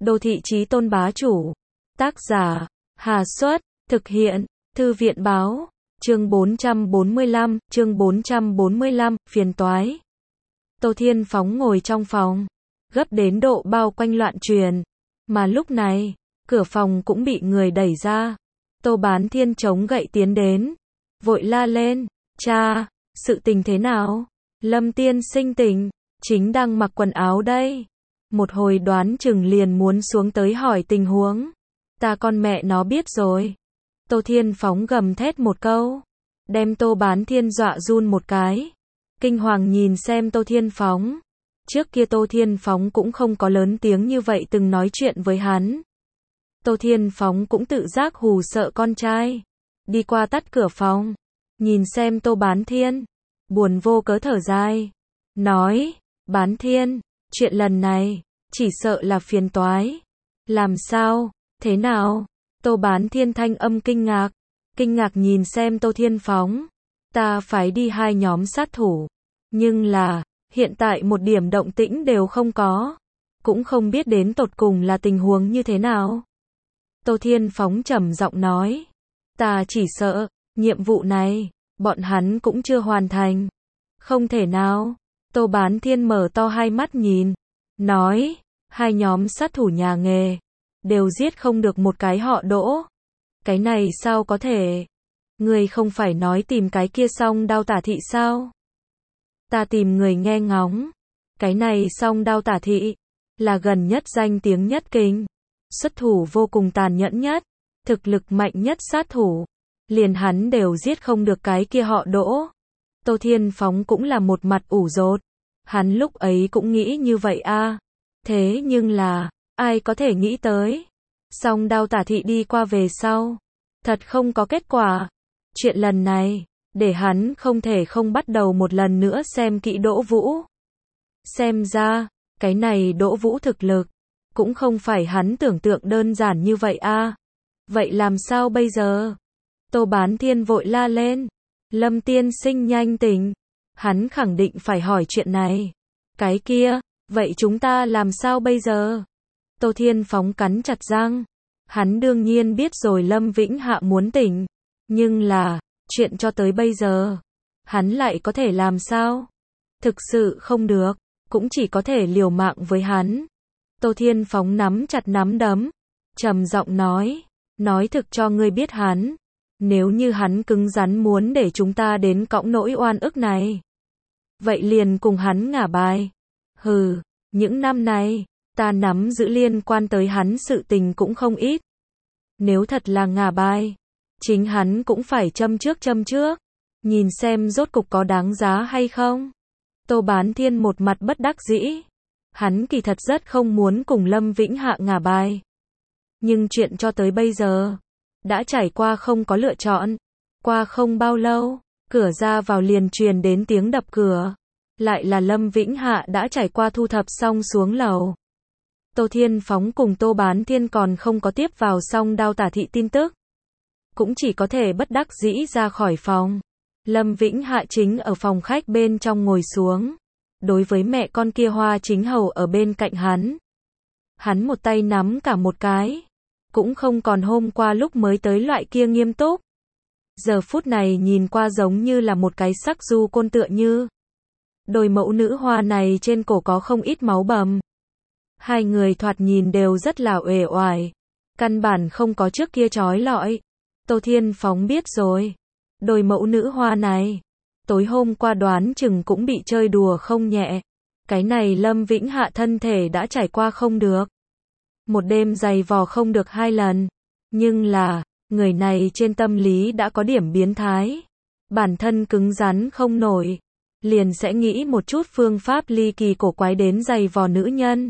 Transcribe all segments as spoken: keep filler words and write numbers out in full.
Đô thị chí tôn bá chủ. Tác giả, Hà Xuất, thực hiện, Thư viện báo, chương bốn trăm bốn mươi lăm, chương bốn trăm bốn mươi lăm, phiền toái. Tô Thiên Phóng ngồi trong phòng, gấp đến độ bao quanh loạn truyền, mà lúc này, cửa phòng cũng bị người đẩy ra. Tô Bán Thiên chống gậy tiến đến, vội la lên, cha, sự tình thế nào? Lâm tiên sinh tỉnh, chính đang mặc quần áo đây. Một hồi đoán chừng liền muốn xuống tới hỏi tình huống. Ta con mẹ nó biết rồi. Tô Thiên Phóng gầm thét một câu, đem Tô Bán Thiên dọa run một cái. Kinh hoàng nhìn xem Tô Thiên Phóng. Trước kia Tô Thiên Phóng cũng không có lớn tiếng như vậy từng nói chuyện với hắn. Tô Thiên Phóng cũng tự giác hù sợ con trai. Đi qua tắt cửa phòng, nhìn xem Tô Bán Thiên, buồn vô cớ thở dài, nói, Bán Thiên, chuyện lần này, chỉ sợ là phiền toái. Làm sao, thế nào? Tô Bán Thiên thanh âm kinh ngạc, kinh ngạc nhìn xem Tô Thiên Phóng. Ta phải đi hai nhóm sát thủ, nhưng là, hiện tại một điểm động tĩnh đều không có, cũng không biết đến tột cùng là tình huống như thế nào. Tô Thiên Phóng trầm giọng nói, ta chỉ sợ, nhiệm vụ này, bọn hắn cũng chưa hoàn thành. Không thể nào. Tô Bán Thiên mở to hai mắt nhìn, nói, hai nhóm sát thủ nhà nghề, đều giết không được một cái họ Đỗ. Cái này sao có thể? Người không phải nói tìm cái kia Song Đao Tả Thị sao? Ta tìm người nghe ngóng. Cái này Song Đao Tả Thị, là gần nhất danh tiếng nhất kinh, xuất thủ vô cùng tàn nhẫn nhất, thực lực mạnh nhất sát thủ. Liền hắn đều giết không được cái kia họ Đỗ. Tô Thiên Phóng cũng là một mặt ủ rột. Hắn lúc ấy cũng nghĩ như vậy a. Thế nhưng là, ai có thể nghĩ tới. Song Đao Tả Thị đi qua về sau, thật không có kết quả. Chuyện lần này, để hắn không thể không bắt đầu một lần nữa xem kỹ Đỗ Vũ. Xem ra, cái này Đỗ Vũ thực lực, cũng không phải hắn tưởng tượng đơn giản như vậy a. Vậy làm sao bây giờ? Tô Bán Thiên vội la lên, Lâm tiên sinh nhanh tỉnh. Hắn khẳng định phải hỏi chuyện này. Cái kia, vậy chúng ta làm sao bây giờ? Tô Thiên Phóng cắn chặt răng. Hắn đương nhiên biết rồi Lâm Vĩnh Hạ muốn tỉnh. Nhưng là, chuyện cho tới bây giờ, hắn lại có thể làm sao? Thực sự không được, cũng chỉ có thể liều mạng với hắn. Tô Thiên Phóng nắm chặt nắm đấm, trầm giọng nói, nói thực cho ngươi biết hắn. Nếu như hắn cứng rắn muốn để chúng ta đến cõng nỗi oan ức này, vậy liền cùng hắn ngả bài. Hừ, những năm này, ta nắm giữ liên quan tới hắn sự tình cũng không ít. Nếu thật là ngả bài, chính hắn cũng phải châm trước châm trước, nhìn xem rốt cục có đáng giá hay không. Tô Bán Thiên một mặt bất đắc dĩ. Hắn kỳ thật rất không muốn cùng Lâm Vĩnh Hạ ngả bài. Nhưng chuyện cho tới bây giờ, đã trải qua không có lựa chọn. Qua không bao lâu, cửa ra vào liền truyền đến tiếng đập cửa. Lại là Lâm Vĩnh Hạ đã trải qua thu thập xong xuống lầu. Tô Thiên Phóng cùng Tô Bán Thiên còn không có tiếp vào Song Đao Tả Thị tin tức. Cũng chỉ có thể bất đắc dĩ ra khỏi phòng. Lâm Vĩnh Hạ chính ở phòng khách bên trong ngồi xuống. Đối với mẹ con kia Hoa Chính Hầu ở bên cạnh hắn. Hắn một tay nắm cả một cái. Cũng không còn hôm qua lúc mới tới loại kia nghiêm túc. Giờ phút này nhìn qua giống như là một cái sắc du côn tựa như. Đôi mẫu nữ hoa này trên cổ có không ít máu bầm. Hai người thoạt nhìn đều rất là uể oải. Căn bản không có trước kia trói lọi. Tô Thiên Phóng biết rồi. Đôi mẫu nữ hoa này, tối hôm qua đoán chừng cũng bị chơi đùa không nhẹ. Cái này Lâm Vĩnh Hạ thân thể đã trải qua không được. Một đêm giày vò không được hai lần. Nhưng là, người này trên tâm lý đã có điểm biến thái. Bản thân cứng rắn không nổi. Liền sẽ nghĩ một chút phương pháp ly kỳ cổ quái đến giày vò nữ nhân.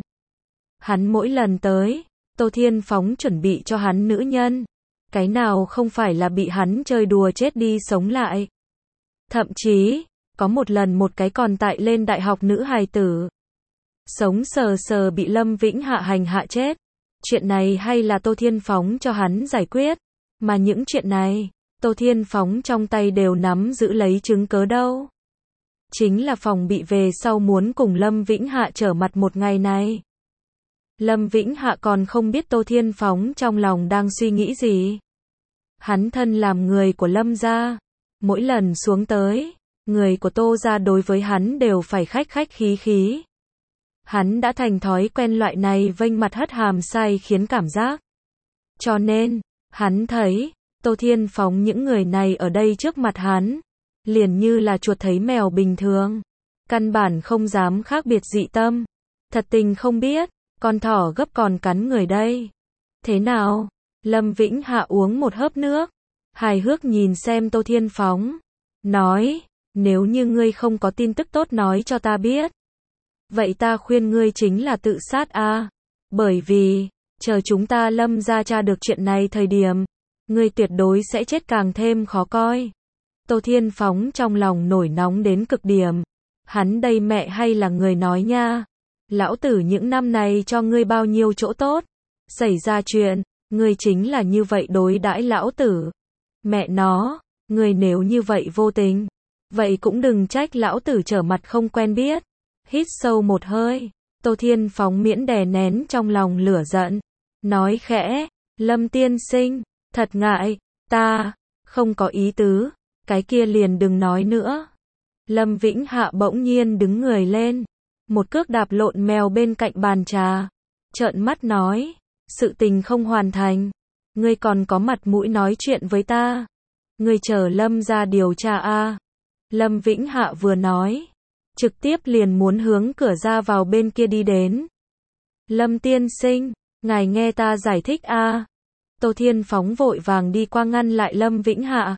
Hắn mỗi lần tới, Tô Thiên Phóng chuẩn bị cho hắn nữ nhân. Cái nào không phải là bị hắn chơi đùa chết đi sống lại. Thậm chí, có một lần một cái còn tại lên đại học nữ hài tử. Sống sờ sờ bị Lâm Vĩnh Hạ hành hạ chết. Chuyện này hay là Tô Thiên Phóng cho hắn giải quyết. Mà những chuyện này, Tô Thiên Phóng trong tay đều nắm giữ lấy chứng cớ đâu. Chính là phòng bị về sau muốn cùng Lâm Vĩnh Hạ trở mặt một ngày này. Lâm Vĩnh Hạ còn không biết Tô Thiên Phóng trong lòng đang suy nghĩ gì. Hắn thân làm người của Lâm gia, mỗi lần xuống tới, người của Tô gia đối với hắn đều phải khách khách khí khí. Hắn đã thành thói quen loại này vênh mặt hất hàm sai khiến cảm giác. Cho nên, hắn thấy, Tô Thiên Phóng những người này ở đây trước mặt hắn, liền như là chuột thấy mèo bình thường. Căn bản không dám khác biệt dị tâm. Thật tình không biết, con thỏ gấp còn cắn người đây. Thế nào? Lâm Vĩnh Hạ uống một hớp nước, hài hước nhìn xem Tô Thiên Phóng. Nói, nếu như ngươi không có tin tức tốt nói cho ta biết. Vậy ta khuyên ngươi chính là tự sát a. Bởi vì, chờ chúng ta Lâm gia tra được chuyện này thời điểm, ngươi tuyệt đối sẽ chết càng thêm khó coi. Tô Thiên Phóng trong lòng nổi nóng đến cực điểm. Hắn đây mẹ hay là người nói nha. Lão tử những năm này cho ngươi bao nhiêu chỗ tốt. Xảy ra chuyện, ngươi chính là như vậy đối đãi lão tử. Mẹ nó, ngươi nếu như vậy vô tình, vậy cũng đừng trách lão tử trở mặt không quen biết. Hít sâu một hơi, Tô Thiên Phóng miễn đè nén trong lòng lửa giận. Nói khẽ, Lâm tiên sinh, thật ngại, ta, không có ý tứ, cái kia liền đừng nói nữa. Lâm Vĩnh Hạ bỗng nhiên đứng người lên, một cước đạp lộn mèo bên cạnh bàn trà, trợn mắt nói, sự tình không hoàn thành, ngươi còn có mặt mũi nói chuyện với ta, ngươi chờ Lâm ra điều tra a. Lâm Vĩnh Hạ vừa nói, trực tiếp liền muốn hướng cửa ra vào bên kia đi đến. Lâm tiên sinh, ngài nghe ta giải thích a. Tô Thiên Phóng vội vàng đi qua ngăn lại Lâm Vĩnh Hạ.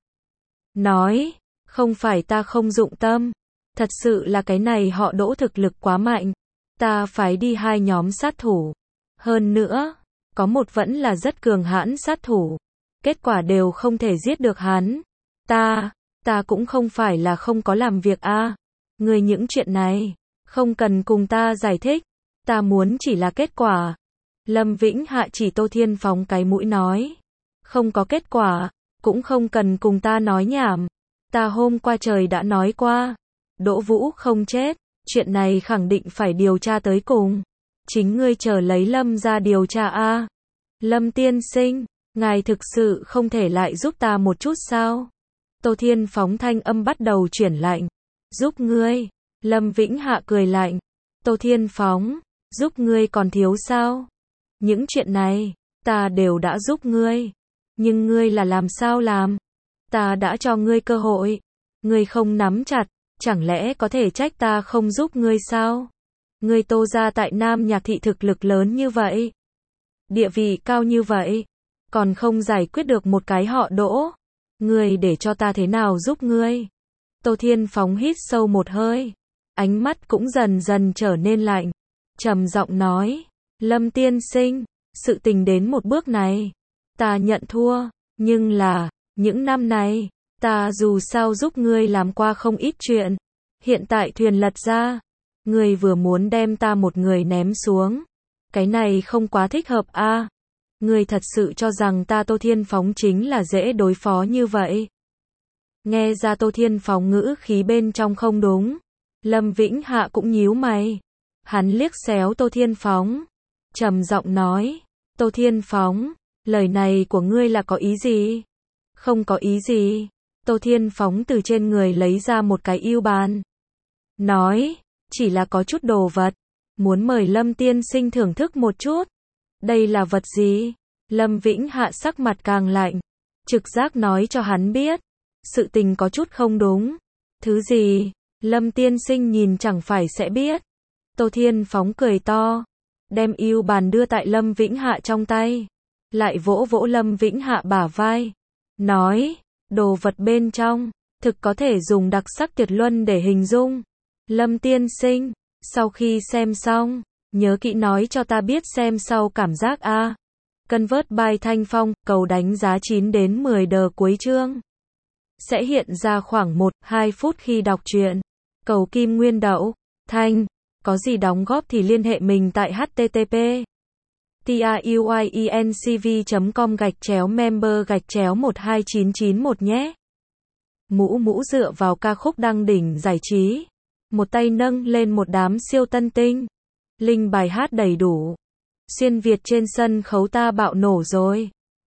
Nói, không phải ta không dụng tâm, thật sự là cái này họ Đỗ thực lực quá mạnh, ta phái đi hai nhóm sát thủ. Hơn nữa, có một vẫn là rất cường hãn sát thủ, kết quả đều không thể giết được hắn. Ta, ta cũng không phải là không có làm việc a. Người những chuyện này, không cần cùng ta giải thích, ta muốn chỉ là kết quả. Lâm Vĩnh Hạ chỉ Tô Thiên Phóng cái mũi nói, không có kết quả, cũng không cần cùng ta nói nhảm. Ta hôm qua trời đã nói qua, Đỗ Vũ không chết, chuyện này khẳng định phải điều tra tới cùng. Chính ngươi chờ lấy Lâm ra điều tra a. Lâm tiên sinh, ngài thực sự không thể lại giúp ta một chút sao? Tô Thiên Phóng thanh âm bắt đầu chuyển lạnh. Giúp ngươi? Lâm Vĩnh Hạ cười lạnh. Tô Thiên Phóng, giúp ngươi còn thiếu sao? Những chuyện này, ta đều đã giúp ngươi. Nhưng ngươi là làm sao làm? Ta đã cho ngươi cơ hội. Ngươi không nắm chặt, chẳng lẽ có thể trách ta không giúp ngươi sao? Ngươi Tô gia tại Nam Nhạc thị thực lực lớn như vậy, địa vị cao như vậy, còn không giải quyết được một cái họ Đỗ. Ngươi để cho ta thế nào giúp ngươi? Tô Thiên Phóng hít sâu một hơi, ánh mắt cũng dần dần trở nên lạnh, trầm giọng nói, Lâm tiên sinh, sự tình đến một bước này, ta nhận thua, nhưng là, những năm này, ta dù sao giúp ngươi làm qua không ít chuyện, hiện tại thuyền lật ra, ngươi vừa muốn đem ta một người ném xuống, cái này không quá thích hợp a. À? Ngươi thật sự cho rằng ta Tô Thiên Phóng chính là dễ đối phó như vậy? Nghe ra Tô Thiên Phóng ngữ khí bên trong không đúng, Lâm Vĩnh Hạ cũng nhíu mày. Hắn liếc xéo Tô Thiên Phóng, trầm giọng nói, Tô Thiên Phóng, lời này của ngươi là có ý gì? Không có ý gì. Tô Thiên Phóng từ trên người lấy ra một cái ưu bàn. Nói, chỉ là có chút đồ vật, muốn mời Lâm tiên sinh thưởng thức một chút. Đây là vật gì? Lâm Vĩnh Hạ sắc mặt càng lạnh, trực giác nói cho hắn biết, sự tình có chút không đúng. Thứ gì? Lâm tiên sinh nhìn chẳng phải sẽ biết. Tô Thiên Phóng cười to, đem ưu bàn đưa tại Lâm Vĩnh Hạ trong tay, lại vỗ vỗ Lâm Vĩnh Hạ bả vai, nói, đồ vật bên trong, thực có thể dùng đặc sắc tuyệt luân để hình dung. Lâm tiên sinh, sau khi xem xong, nhớ kỹ nói cho ta biết xem sau cảm giác a. Convert by Thanh Phong, cầu đánh giá chín đến mười đờ cuối chương. Sẽ hiện ra khoảng một đến hai phút khi đọc truyện. Cầu Kim Nguyên Đậu, Thanh, có gì đóng góp thì liên hệ mình tại http truyencv chấm com gạch chéo member gạch chéo một hai chín chín một nhé. Mũ mũ dựa vào ca khúc đăng đỉnh giải trí, một tay nâng lên một đám siêu tân tinh, link bài hát đầy đủ. Xuyên Việt trên sân khấu ta bạo nổ rồi.